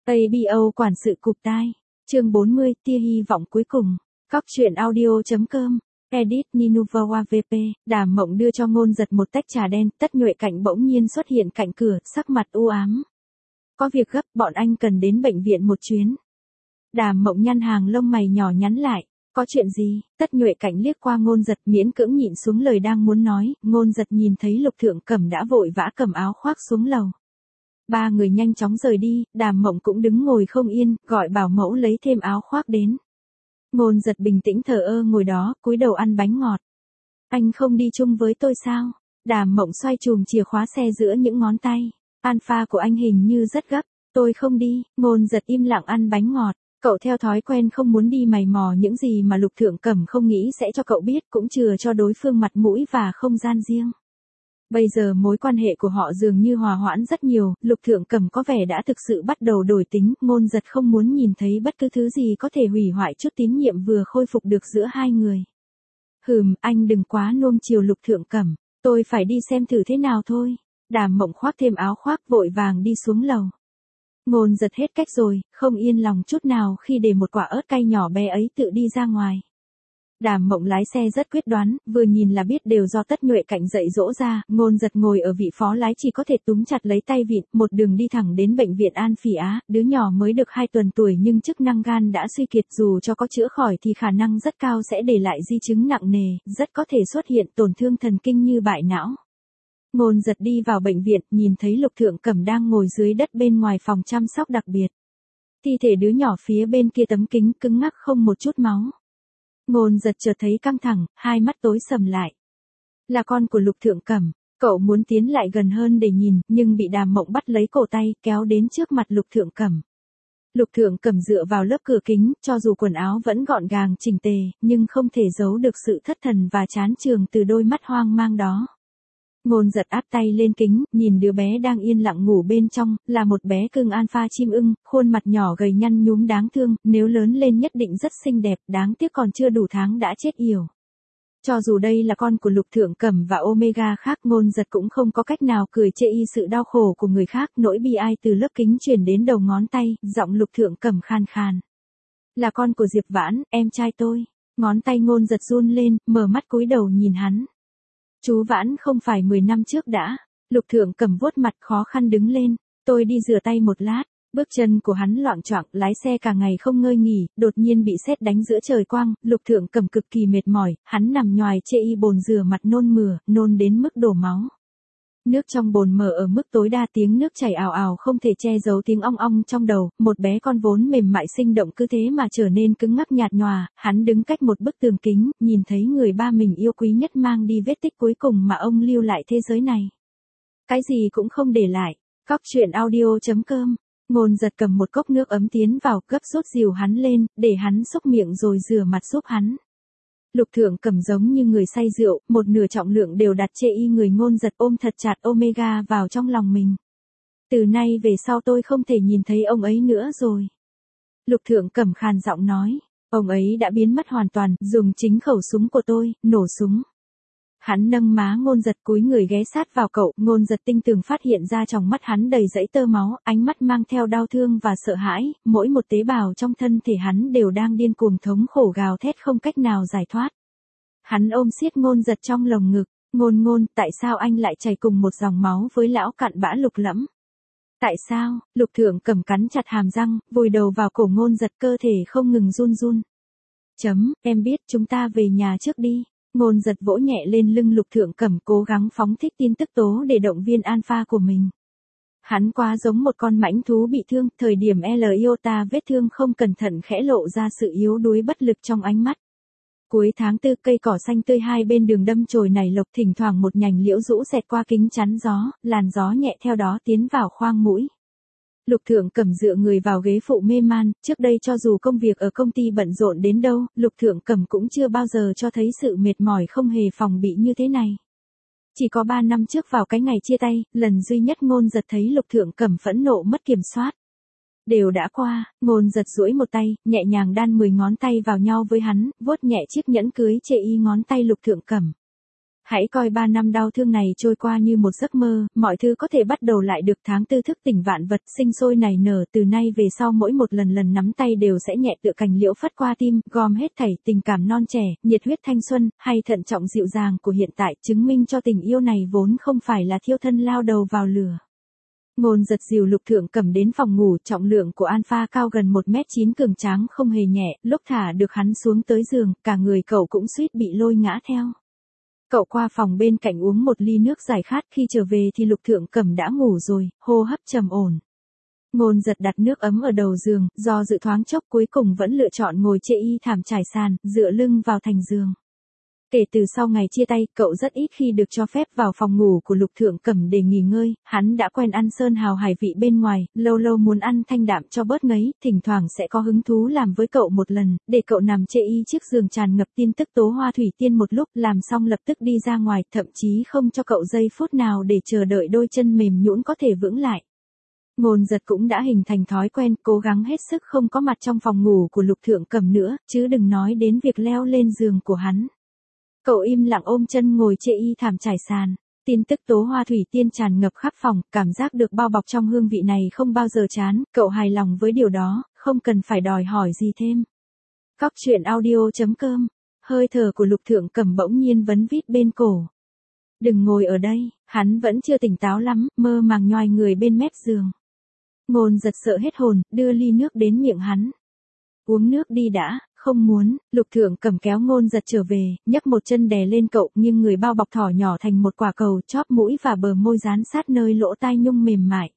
ABO quản sự cụp tai. Chương 40, tia hy vọng cuối cùng. Cóc truyện audio.com. Edit Ninuva VP. Đàm Mộng đưa cho Ngôn Giật một tách trà đen, Tất Nhuệ Cảnh bỗng nhiên xuất hiện cạnh cửa, sắc mặt u ám. Có việc gấp, bọn anh cần đến bệnh viện một chuyến. Đàm Mộng nhăn hàng lông mày nhỏ nhắn lại. Có chuyện gì? Tất Nhuệ Cảnh liếc qua Ngôn Giật, miễn cưỡng nhịn xuống lời đang muốn nói. Ngôn Giật nhìn thấy Lục Thượng Cẩm đã vội vã cầm áo khoác xuống lầu. Ba người nhanh chóng rời đi, Đàm Mộng cũng đứng ngồi không yên, gọi bảo mẫu lấy thêm áo khoác đến. Ngôn Giật bình tĩnh thờ ơ ngồi đó, cúi đầu ăn bánh ngọt. Anh không đi chung với tôi sao? Đàm Mộng xoay chùm chìa khóa xe giữa những ngón tay. Alpha của anh hình như rất gấp. Tôi không đi. Ngôn Giật im lặng ăn bánh ngọt. Cậu theo thói quen không muốn đi mày mò những gì mà Lục Thượng Cẩm không nghĩ sẽ cho cậu biết, cũng chừa cho đối phương mặt mũi và không gian riêng. Bây giờ mối quan hệ của họ dường như hòa hoãn rất nhiều, Lục Thượng Cẩm có vẻ đã thực sự bắt đầu đổi tính, Ngôn Giật không muốn nhìn thấy bất cứ thứ gì có thể hủy hoại chút tín nhiệm vừa khôi phục được giữa hai người. Anh đừng quá nuông chiều Lục Thượng Cẩm, tôi phải đi xem thử thế nào thôi. Đàm Mộng khoác thêm áo khoác vội vàng đi xuống lầu. Ngôn Giật hết cách rồi, không yên lòng chút nào khi để một quả ớt cay nhỏ bé ấy tự đi ra ngoài. Đàm Mộng lái xe rất quyết đoán, vừa nhìn là biết đều do Tất Nhuệ Cảnh dạy dỗ ra, Ngôn Giật ngồi ở vị phó lái chỉ có thể túm chặt lấy tay vịn, một đường đi thẳng đến bệnh viện An Phỉ Á, đứa nhỏ mới được 2 tuần tuổi nhưng chức năng gan đã suy kiệt, dù cho có chữa khỏi thì khả năng rất cao sẽ để lại di chứng nặng nề, rất có thể xuất hiện tổn thương thần kinh như bại não. Ngôn Giật đi vào bệnh viện, nhìn thấy Lục Thượng Cẩm đang ngồi dưới đất bên ngoài phòng chăm sóc đặc biệt. Thi thể đứa nhỏ phía bên kia tấm kính cứng ngắc không một chút máu. Ngôn Giật chợt thấy căng thẳng, hai mắt tối sầm lại. Là con của Lục Thượng Cẩm, cậu muốn tiến lại gần hơn để nhìn, nhưng bị Đàm Mộng bắt lấy cổ tay, kéo đến trước mặt Lục Thượng Cẩm. Lục Thượng Cẩm dựa vào lớp cửa kính, cho dù quần áo vẫn gọn gàng chỉnh tề, nhưng không thể giấu được sự thất thần và chán chường từ đôi mắt hoang mang đó. Ngôn Giật áp tay lên kính, nhìn đứa bé đang yên lặng ngủ bên trong, là một bé cưng alpha chim ưng, khuôn mặt nhỏ gầy nhăn nhúm đáng thương, nếu lớn lên nhất định rất xinh đẹp, đáng tiếc còn chưa đủ tháng đã chết yểu. Cho dù đây là con của Lục Thượng Cẩm và Omega khác, Ngôn Giật cũng không có cách nào cười chê y sự đau khổ của người khác, nỗi bi ai từ lớp kính truyền đến đầu ngón tay, giọng Lục Thượng Cẩm khan khan. Là con của Diệp Vãn, em trai tôi. Ngón tay Ngôn Giật run lên, mở mắt cúi đầu nhìn hắn. Chú Vãn không phải 10 năm trước đã. Lục Thượng Cẩm vuốt mặt khó khăn đứng lên. Tôi đi rửa tay một lát. Bước chân của hắn loạng choạng, lái xe cả ngày không ngơi nghỉ, đột nhiên bị sét đánh giữa trời quang. Lục Thượng Cẩm cực kỳ mệt mỏi, hắn nằm nhoài chê y bồn rửa mặt nôn mửa, nôn đến mức đổ máu. Nước trong bồn mở ở mức tối đa, tiếng nước chảy ào ào không thể che giấu tiếng ong ong trong đầu, một bé con vốn mềm mại sinh động cứ thế mà trở nên cứng ngắc nhạt nhòa, hắn đứng cách một bức tường kính, nhìn thấy người ba mình yêu quý nhất mang đi vết tích cuối cùng mà ông lưu lại thế giới này. Cái gì cũng không để lại. Cóc truyện audio.com. Ngôn Giật cầm một cốc nước ấm tiến vào, gấp rút dìu hắn lên, để hắn xúc miệng rồi rửa mặt giúp hắn. Lục Thượng Cẩm giống như người say rượu, một nửa trọng lượng đều đặt chê y người Ngôn Giật, ôm thật chặt Omega vào trong lòng mình. Từ nay về sau tôi không thể nhìn thấy ông ấy nữa rồi. Lục Thượng Cẩm khàn giọng nói, ông ấy đã biến mất hoàn toàn, dùng chính khẩu súng của tôi, nổ súng. Hắn nâng má Ngôn Giật, cúi người ghé sát vào cậu, Ngôn Giật tinh tường phát hiện ra trong mắt hắn đầy dẫy tơ máu, ánh mắt mang theo đau thương và sợ hãi, mỗi một tế bào trong thân thể hắn đều đang điên cuồng thống khổ gào thét không cách nào giải thoát. Hắn ôm siết Ngôn Giật trong lồng ngực, Ngôn, tại sao anh lại chảy cùng một dòng máu với lão cặn bã Lục Lẫm? Tại sao? Lục Thượng Cẩm cắn chặt hàm răng, vùi đầu vào cổ Ngôn Giật, cơ thể không ngừng run run. Em biết, chúng ta về nhà trước đi. Ngôn Giật vỗ nhẹ lên lưng Lục Thượng Cẩm, cố gắng phóng thích tin tức tố để động viên alpha của mình. Hắn quá giống một con mãnh thú bị thương, thời điểm L iota vết thương không cẩn thận khẽ lộ ra sự yếu đuối bất lực trong ánh mắt. Cuối tháng 4, cây cỏ xanh tươi hai bên đường đâm chồi nảy lộc, thỉnh thoảng một nhành liễu rũ xẹt qua kính chắn gió, làn gió nhẹ theo đó tiến vào khoang mũi. Lục Thượng Cẩm dựa người vào ghế phụ mê man, trước đây cho dù công việc ở công ty bận rộn đến đâu, Lục Thượng Cẩm cũng chưa bao giờ cho thấy sự mệt mỏi không hề phòng bị như thế này. Chỉ có 3 năm trước vào cái ngày chia tay, lần duy nhất Ngôn Giật thấy Lục Thượng Cẩm phẫn nộ mất kiểm soát. Đều đã qua, Ngôn Giật duỗi một tay, nhẹ nhàng đan 10 ngón tay vào nhau với hắn, vuốt nhẹ chiếc nhẫn cưới chê y ngón tay Lục Thượng Cẩm. Hãy coi 3 năm đau thương này trôi qua như một giấc mơ, mọi thứ có thể bắt đầu lại được. Tháng tư thức tỉnh vạn vật sinh sôi nảy nở, từ nay về sau mỗi một lần nắm tay đều sẽ nhẹ tựa cành liễu phất qua tim, gom hết thảy tình cảm non trẻ, nhiệt huyết thanh xuân, hay thận trọng dịu dàng của hiện tại, chứng minh cho tình yêu này vốn không phải là thiêu thân lao đầu vào lửa. Ngôn giật dìu Lục Thượng Cẩm đến phòng ngủ, trọng lượng của Alpha cao gần 1m9 cường tráng không hề nhẹ, lúc thả được hắn xuống tới giường, cả người cậu cũng suýt bị lôi ngã theo. Cậu qua phòng bên cạnh uống một ly nước giải khát, khi trở về thì Lục Thượng Cẩm đã ngủ rồi, hô hấp trầm ổn. Ngôn giật đặt nước ấm ở đầu giường, do dự thoáng chốc cuối cùng vẫn lựa chọn ngồi chê y thảm trải sàn, dựa lưng vào thành giường. Kể từ sau ngày chia tay, cậu rất ít khi được cho phép vào phòng ngủ của Lục Thượng Cẩm để nghỉ ngơi, hắn đã quen ăn sơn hào hải vị bên ngoài, lâu lâu muốn ăn thanh đạm cho bớt ngấy, thỉnh thoảng sẽ có hứng thú làm với cậu một lần, để cậu nằm chê y chiếc giường tràn ngập tin tức tố hoa thủy tiên một lúc, làm xong lập tức đi ra ngoài, thậm chí không cho cậu giây phút nào để chờ đợi đôi chân mềm nhũn có thể vững lại. Ngôn giật cũng đã hình thành thói quen, cố gắng hết sức không có mặt trong phòng ngủ của Lục Thượng Cẩm nữa, chứ đừng nói đến việc leo lên giường của hắn. Cậu im lặng ôm chân ngồi chê y thảm trải sàn. Tin tức tố hoa thủy tiên tràn ngập khắp phòng, cảm giác được bao bọc trong hương vị này không bao giờ chán, cậu hài lòng với điều đó, không cần phải đòi hỏi gì thêm. Cóc truyện audio.com. Hơi thở của Lục Thượng Cẩm bỗng nhiên vấn vít bên cổ. Đừng ngồi ở đây, hắn vẫn chưa tỉnh táo lắm, mơ màng nhoài người bên mép giường. Ngôn giật sợ hết hồn, đưa ly nước đến miệng hắn. Uống nước đi đã. Không muốn. Lục Thượng Cẩm kéo Ngôn giật trở về, nhấc một chân đè lên cậu, nhưng người bao bọc thỏ nhỏ thành một quả cầu, chóp mũi và bờ môi dán sát nơi lỗ tai nhung mềm mại.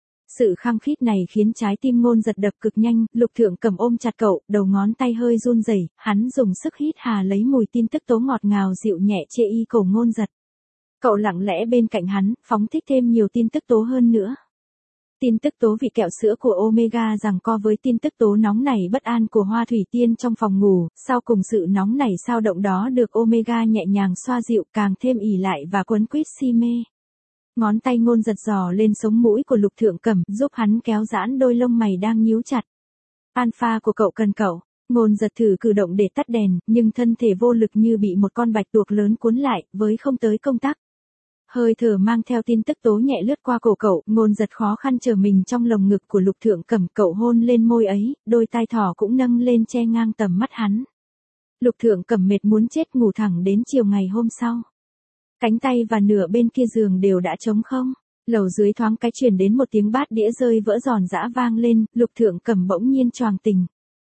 Sự khăng khít này khiến trái tim Ngôn giật đập cực nhanh, Lục Thượng Cẩm ôm chặt cậu, đầu ngón tay hơi run rẩy, hắn dùng sức hít hà lấy mùi tin tức tố ngọt ngào dịu nhẹ chê y cổ Ngôn giật. Cậu lặng lẽ bên cạnh hắn, phóng thích thêm nhiều tin tức tố hơn nữa. Tin tức tố vị kẹo sữa của Omega giằng co với tin tức tố nóng nảy bất an của hoa thủy tiên trong phòng ngủ, sau cùng sự nóng nảy sao động đó được Omega nhẹ nhàng xoa dịu, càng thêm ỉ lại và quấn quýt si mê. Ngón tay Ngôn giật dò lên sống mũi của Lục Thượng Cẩm, giúp hắn kéo giãn đôi lông mày đang nhíu chặt. Alpha của cậu cần cậu. Ngôn giật thử cử động để tắt đèn, nhưng thân thể vô lực như bị một con bạch tuộc lớn cuốn lại, với không tới công tắc. Hơi thở mang theo tin tức tố nhẹ lướt qua cổ cậu, Ngôn giật khó khăn trở mình trong lồng ngực của Lục Thượng Cẩm, cậu hôn lên môi ấy, đôi tai thỏ cũng nâng lên che ngang tầm mắt hắn. Lục Thượng Cẩm mệt muốn chết, ngủ thẳng đến chiều ngày hôm sau. Cánh tay và nửa bên kia giường đều đã trống không. Lầu dưới thoáng cái truyền đến một tiếng bát đĩa rơi vỡ giòn giã vang lên, Lục Thượng Cẩm bỗng nhiên choàng tỉnh.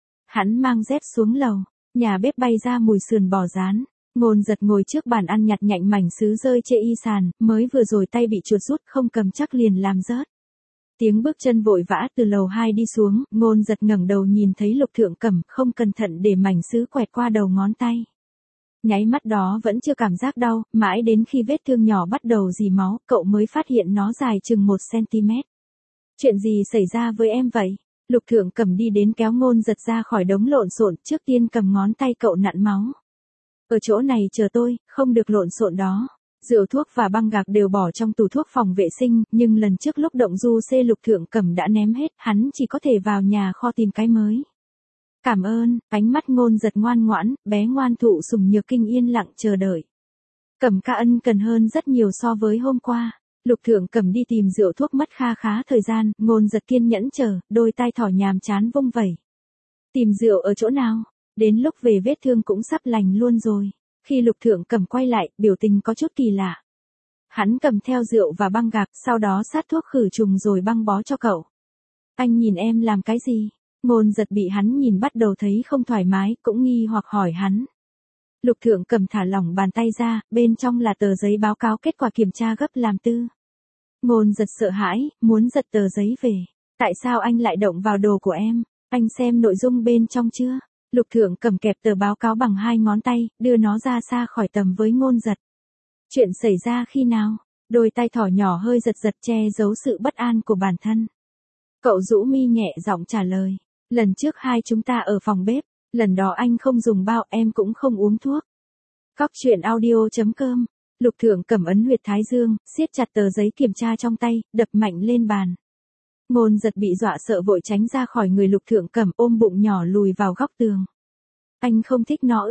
Hắn mang dép xuống lầu, nhà bếp bay ra mùi sườn bò rán. Ngôn giật ngồi trước bàn ăn nhặt nhạnh mảnh sứ rơi chê y sàn, mới vừa rồi tay bị chuột rút không cầm chắc liền làm rớt. Tiếng bước chân vội vã từ lầu 2 đi xuống, Ngôn giật ngẩng đầu nhìn thấy Lục Thượng Cẩm, không cẩn thận để mảnh sứ quẹt qua đầu ngón tay. Nháy mắt đó vẫn chưa cảm giác đau, mãi đến khi vết thương nhỏ bắt đầu rỉ máu, cậu mới phát hiện nó dài chừng 1cm. Chuyện gì xảy ra với em vậy? Lục Thượng Cẩm đi đến kéo Ngôn giật ra khỏi đống lộn xộn, trước tiên cầm ngón tay cậu nặn máu. Ở chỗ này chờ tôi, không được lộn xộn đó. Rượu thuốc và băng gạc đều bỏ trong tủ thuốc phòng vệ sinh, nhưng lần trước lúc động du C Lục Thượng Cẩm đã ném hết, hắn chỉ có thể vào nhà kho tìm cái mới. Cảm ơn, ánh mắt Ngôn giật ngoan ngoãn, bé ngoan thụ sủng nhược kinh yên lặng chờ đợi. Cẩm ca ân cần hơn rất nhiều so với hôm qua. Lục Thượng Cẩm đi tìm rượu thuốc mất kha khá thời gian, Ngôn giật kiên nhẫn chờ, đôi tai thỏ nhàm chán vung vẩy. Tìm rượu ở chỗ nào? Đến lúc về vết thương cũng sắp lành luôn rồi. Khi Lục Thượng Cẩm quay lại, biểu tình có chút kỳ lạ. Hắn cầm theo rượu và băng gạc, sau đó sát thuốc khử trùng rồi băng bó cho cậu. Anh nhìn em làm cái gì? Ngôn giật bị hắn nhìn bắt đầu thấy không thoải mái, cũng nghi hoặc hỏi hắn. Lục Thượng Cẩm thả lỏng bàn tay ra, bên trong là tờ giấy báo cáo kết quả kiểm tra gấp làm tư. Ngôn giật sợ hãi, muốn giật tờ giấy về. Tại sao anh lại động vào đồ của em? Anh xem nội dung bên trong chưa? Lục Thượng Cẩm kẹp tờ báo cáo bằng 2 ngón tay, đưa nó ra xa khỏi tầm với Ngôn giật. Chuyện xảy ra khi nào? Đôi tay thỏ nhỏ hơi giật giật che giấu sự bất an của bản thân. Cậu rũ mi nhẹ giọng trả lời. Lần trước hai chúng ta ở phòng bếp, lần đó anh không dùng bao, em cũng không uống thuốc. Cóc truyện audio.com. Lục Thượng Cẩm ấn huyệt thái dương, siết chặt tờ giấy kiểm tra trong tay, đập mạnh lên bàn. Ngôn giật bị dọa sợ vội tránh ra khỏi người Lục Thượng Cẩm, ôm bụng nhỏ lùi vào góc tường. Anh không thích nó ư?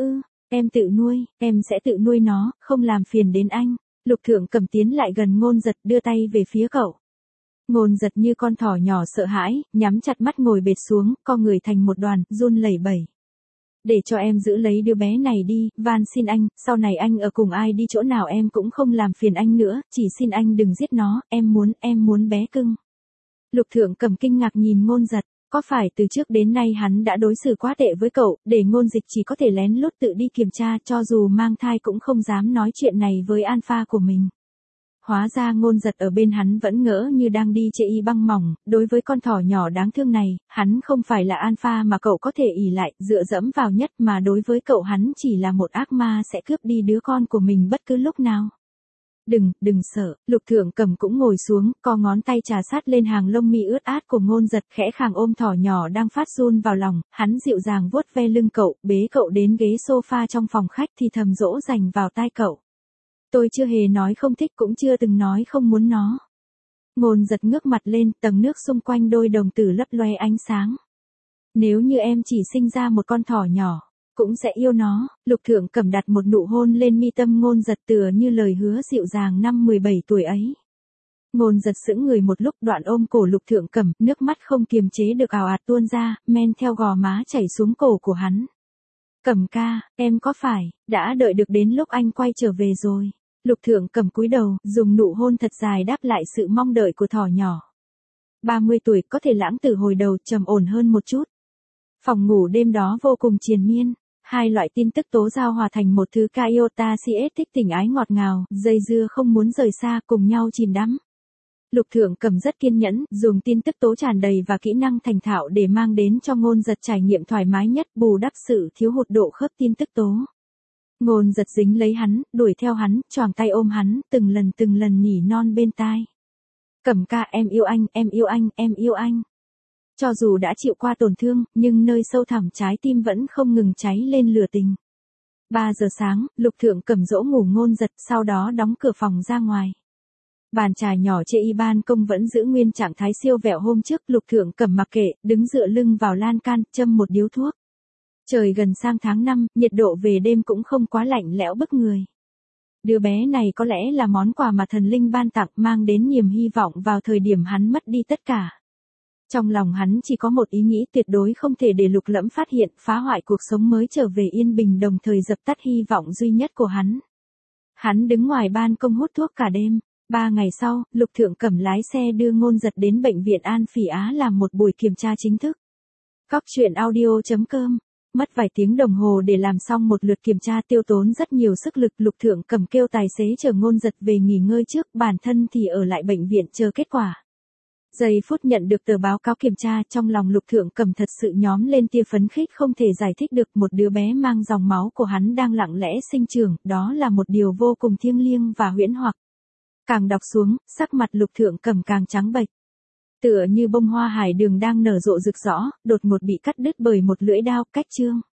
Em tự nuôi, em sẽ tự nuôi nó, không làm phiền đến anh. Lục Thượng Cẩm tiến lại gần Ngôn Giật, đưa tay về phía cậu. Ngôn Giật như con thỏ nhỏ sợ hãi, nhắm chặt mắt ngồi bệt xuống, co người thành một đoàn, run lẩy bẩy. Để cho em giữ lấy đứa bé này đi, van xin anh, sau này anh ở cùng ai đi chỗ nào em cũng không làm phiền anh nữa, chỉ xin anh đừng giết nó, em muốn bé cưng. Lục Thượng Cẩm kinh ngạc nhìn Ngôn Giật, có phải từ trước đến nay hắn đã đối xử quá tệ với cậu, để Ngôn Dịch chỉ có thể lén lút tự đi kiểm tra, cho dù mang thai cũng không dám nói chuyện này với alpha của mình. Hóa ra Ngôn Giật ở bên hắn vẫn ngỡ như đang đi chê y băng mỏng, đối với con thỏ nhỏ đáng thương này, hắn không phải là alpha mà cậu có thể ỷ lại, dựa dẫm vào nhất, mà đối với cậu hắn chỉ là một ác ma sẽ cướp đi đứa con của mình bất cứ lúc nào. Đừng sợ, Lục Thượng Cẩm cũng ngồi xuống, co ngón tay trà sát lên hàng lông mi ướt át của Ngôn Giật, khẽ khàng ôm thỏ nhỏ đang phát run vào lòng, hắn dịu dàng vuốt ve lưng cậu, bế cậu đến ghế sofa trong phòng khách thì thầm dỗ dành vào tai cậu. Tôi chưa hề nói không thích, cũng chưa từng nói không muốn nó. Ngôn Giật ngước mặt lên, tầng nước xung quanh đôi đồng tử lấp loe ánh sáng. Nếu như em chỉ sinh ra một con thỏ nhỏ, cũng sẽ yêu nó. Lục Thượng Cẩm đặt một nụ hôn lên mi tâm Ngôn Giật, tựa như lời hứa dịu dàng năm 17 tuổi ấy. Ngôn Giật sững người một lúc, đoạn ôm cổ Lục Thượng Cẩm, nước mắt không kiềm chế được ào ạt tuôn ra, men theo gò má chảy xuống cổ của hắn. Cẩm ca, em có phải đã đợi được đến lúc anh quay trở về rồi? Lục Thượng Cẩm cúi đầu, dùng nụ hôn thật dài đáp lại sự mong đợi của thỏ nhỏ. 30 tuổi, có thể lãng tử hồi đầu, trầm ổn hơn một chút. Phòng ngủ đêm đó vô cùng triền miên. Hai loại tin tức tố giao hòa thành một thứ iota cs thích tình ái ngọt ngào, dây dưa không muốn rời xa, cùng nhau chìm đắm. Lục Thượng Cẩm rất kiên nhẫn, dùng tin tức tố tràn đầy và kỹ năng thành thạo để mang đến cho Ngôn Giật trải nghiệm thoải mái nhất, bù đắp sự thiếu hụt độ khớp tin tức tố. Ngôn Giật dính lấy hắn, đuổi theo hắn, choàng tay ôm hắn, từng lần nỉ non bên tai. Cẩm ca, em yêu anh, em yêu anh, em yêu anh. Cho dù đã chịu qua tổn thương, nhưng nơi sâu thẳm trái tim vẫn không ngừng cháy lên lửa tình. 3 giờ sáng, Lục Thượng Cẩm dỗ ngủ Ngôn Giật, sau đó đóng cửa phòng ra ngoài. Bàn trà nhỏ trên y ban công vẫn giữ nguyên trạng thái siêu vẹo hôm trước, Lục Thượng Cẩm mặc kệ, đứng dựa lưng vào lan can, châm một điếu thuốc. Trời gần sang tháng 5, nhiệt độ về đêm cũng không quá lạnh lẽo bức người. Đứa bé này có lẽ là món quà mà thần linh ban tặng, mang đến niềm hy vọng vào thời điểm hắn mất đi tất cả. Trong lòng hắn chỉ có một ý nghĩ tuyệt đối không thể để Lục Lẫm phát hiện, phá hoại cuộc sống mới trở về yên bình, đồng thời dập tắt hy vọng duy nhất của hắn. Hắn đứng ngoài ban công hút thuốc cả đêm. 3 ngày sau, Lục Thượng Cẩm lái xe đưa Ngôn Giật đến bệnh viện An Phỉ Á làm một buổi kiểm tra chính thức. Cóc truyện audio.com. Mất vài tiếng đồng hồ để làm xong một lượt kiểm tra, tiêu tốn rất nhiều sức lực. Lục Thượng Cẩm kêu tài xế chở Ngôn Giật về nghỉ ngơi trước, bản thân thì ở lại bệnh viện chờ kết quả. Giây phút nhận được tờ báo cáo kiểm tra, trong lòng Lục Thượng Cẩm thật sự nhóm lên tia phấn khích không thể giải thích được. Một đứa bé mang dòng máu của hắn đang lặng lẽ sinh trưởng, đó là một điều vô cùng thiêng liêng và huyễn hoặc. Càng đọc xuống, sắc mặt Lục Thượng Cẩm càng trắng bệch. Tựa như bông hoa hải đường đang nở rộ rực rõ, đột ngột bị cắt đứt bởi một lưỡi đao, cách chương.